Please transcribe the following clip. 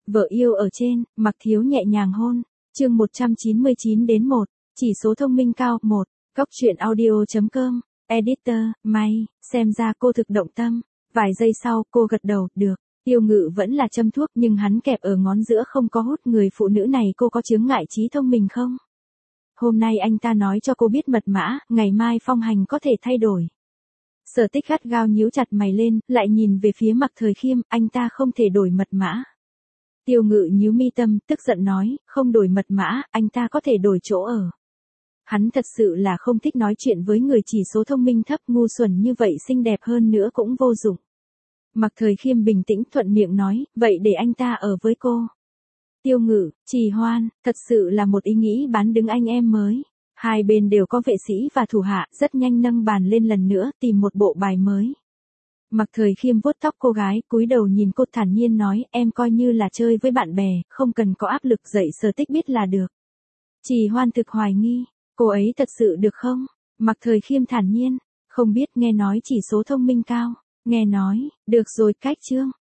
Vợ yêu ở trên, Mạc Thiếu nhẹ nhàng hôn. Chương 199-1, chỉ số thông minh cao. 1. Góc truyện audio.com. Editor, may, xem ra cô thực động tâm. Vài giây sau, cô gật đầu, được. Tiêu Ngự vẫn là châm thuốc nhưng hắn kẹp ở ngón giữa không có hút. Người phụ nữ này cô có chướng ngại trí thông minh không? Hôm nay anh ta nói cho cô biết mật mã, ngày mai phong hành có thể thay đổi. Sở Tích gắt gao nhíu chặt mày lên, lại nhìn về phía Mạc Thời Khiêm, anh ta không thể đổi mật mã. Tiêu Ngự nhíu mi tâm, tức giận nói, không đổi mật mã, anh ta có thể đổi chỗ ở. Hắn thật sự là không thích nói chuyện với người chỉ số thông minh thấp, ngu xuẩn như vậy, xinh đẹp hơn nữa cũng vô dụng. Mạc Thời Khiêm bình tĩnh thuận miệng nói, vậy để anh ta ở với cô. Tiêu Ngự, trì hoan, thật sự là một ý nghĩ bán đứng anh em mới. Hai bên đều có vệ sĩ và thủ hạ, rất nhanh nâng bàn lên lần nữa, tìm một bộ bài mới. Mạc Thời Khiêm vuốt tóc cô gái, cúi đầu nhìn cô thản nhiên nói, em coi như là chơi với bạn bè, không cần có áp lực, dạy Sở Tích biết là được. Trì hoan thực hoài nghi, cô ấy thật sự được không? Mạc Thời Khiêm thản nhiên, không biết, nghe nói chỉ số thông minh cao. Nghe nói, được rồi, cách chương.